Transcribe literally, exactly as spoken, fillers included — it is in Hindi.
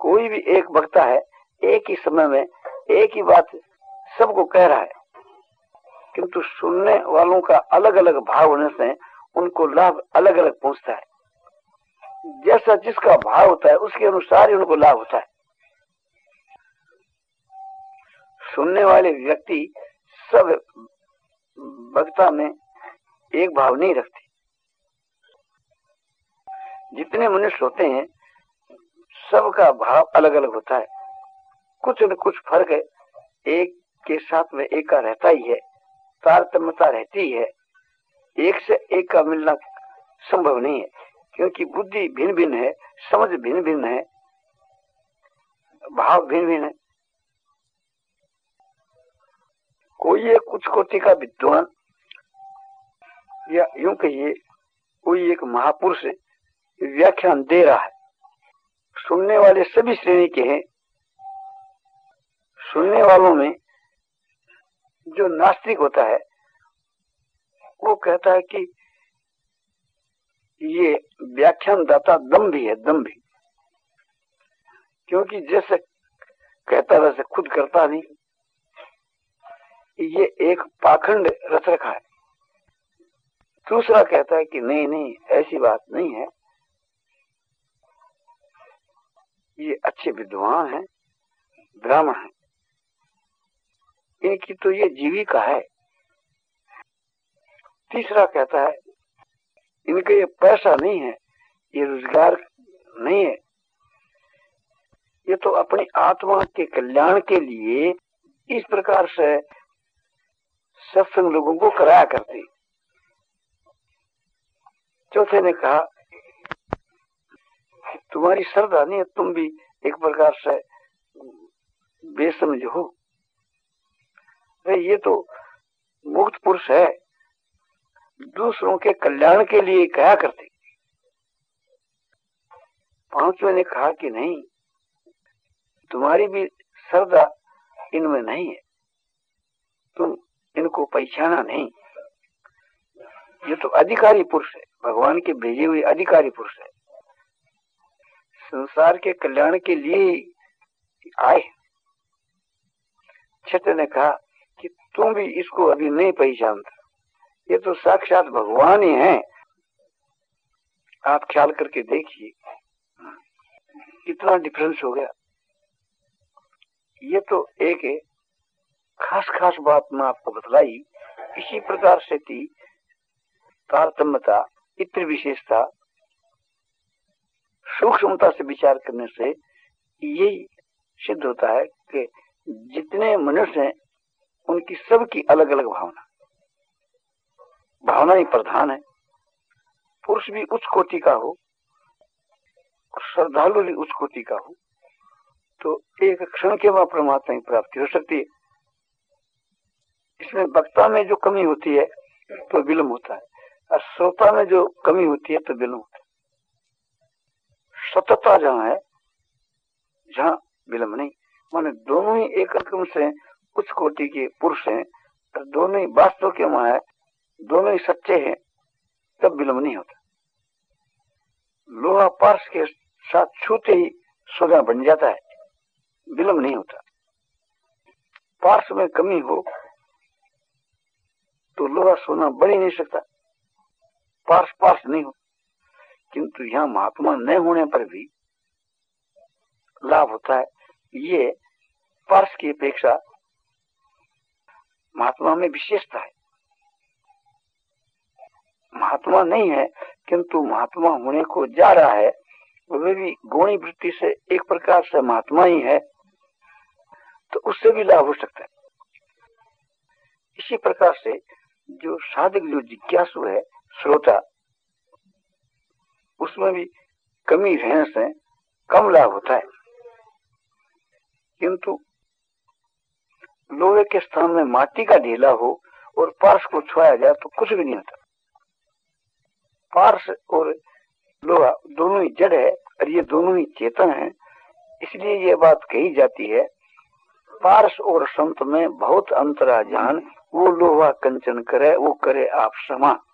कोई भी एक वक्ता है, एक ही समय में एक ही बात सबको कह रहा है, किंतु सुनने वालों का अलग अलग भाव होने से उनको लाभ अलग अलग पहुंचता है। जैसा जिसका भाव होता है उसके अनुसार ही उनको लाभ होता है। सुनने वाले व्यक्ति सब वक्ता में एक भाव नहीं रखते। जितने मनुष्य होते हैं सबका भाव अलग अलग होता है, कुछ न कुछ फर्क है, एक के साथ में एक का रहता ही है, तारतम्यता रहती है। एक से एक का मिलना संभव नहीं है, क्योंकि बुद्धि भिन्न भिन्न है, समझ भिन्न भिन्न है, भाव भिन्न भिन्न है। कोई एक कुछ कोटि का विद्वान या यूं कहिए कोई एक महापुरुष व्याख्यान दे रहा है, सुनने वाले सभी श्रेणी के हैं। सुनने वालों में जो नास्तिक होता है वो कहता है कि ये व्याख्यान दाता दम्भी है, दम्भी, क्योंकि जैसे कहता वैसे खुद करता नहीं, ये एक पाखंड रच रखा है। दूसरा कहता है कि नहीं नहीं ऐसी बात नहीं है, ये अच्छे विद्वान हैं, ब्राह्मण हैं, इनकी तो ये जीविका है। तीसरा कहता है इनका ये पैसा नहीं है, ये रोजगार नहीं है, ये तो अपनी आत्मा के कल्याण के लिए इस प्रकार से सत्संग लोगों को कराया करती। चौथे ने कहा कि तुम्हारी श्रद्धा नहीं है, तुम भी एक प्रकार से बेसमझ हो। ये तो मुक्त पुरुष है, दूसरों के कल्याण के लिए कहा करते। पांचवें ने कहा कि नहीं, तुम्हारी भी श्रद्धा इनमें नहीं है, तुम इनको पहचाना नहीं। ये तो अधिकारी पुरुष है, भगवान के भेजे हुए अधिकारी पुरुष है, संसार के कल्याण के लिए आए। छठे ने कहा कि तुम भी इसको अभी नहीं पहचानते, ये तो साक्षात भगवान ही है, आप ख्याल करके देखिए कितना डिफरेंस हो गया। ये तो एक है, खास खास बात मैं आपको बतलाई। इसी प्रकार से थी तारतम्यता, इत्र विशेषता, सूक्ष्मता से विचार करने से यही सिद्ध होता है कि जितने मनुष्य हैं उनकी सबकी अलग अलग भावना भावना ही प्रधान है। पुरुष भी उच्च कोटि का हो, श्रद्धालु भी उच्च कोटि का हो, तो एक क्षण के बाद परमात्मा की प्राप्ति हो सकती है। इसमें वक्ता में जो कमी होती है तो विलंब होता है, और श्रोता में जो कमी होती है तो विलंब होता है। सतता जहाँ है, जहाँ विलंब नहीं, माने दोनों ही एक रकम से उच्च कोटि के पुरुष हैं, तो दोनों ही वास्तव के वहां है, दोनों ही सच्चे हैं, तब विलंब नहीं होता। लोहा पार्श के साथ छूते ही सोना बन जाता है, विलंब नहीं होता। पार्श में कमी हो तो लोहा सोना बन ही नहीं सकता, पार्श पार्श नहीं हो। किंतु यहाँ महात्मा न होने पर भी लाभ होता है। ये पार्श की अपेक्षा महात्मा में विशेषता है। महात्मा नहीं है किंतु महात्मा होने को जा रहा है, वह भी गौणी वृत्ति से एक प्रकार से महात्मा ही है, तो उससे भी लाभ हो सकता है। इसी प्रकार से जो साधक, जो जिज्ञासु है, श्रोता, उसमें भी कमी रहने से कम लाभ होता है। किंतु लोहे के स्थान में माटी का ढेला हो और पार्श को छुआया जाए तो कुछ भी नहीं होता। पार्श और लोहा दोनों ही जड़ है और ये दोनों ही चेतन है। इसलिए ये बात कही जाती है, पार्श और संत में बहुत अंतरा जान, वो लोहा कंचन करे, वो करे आप समा।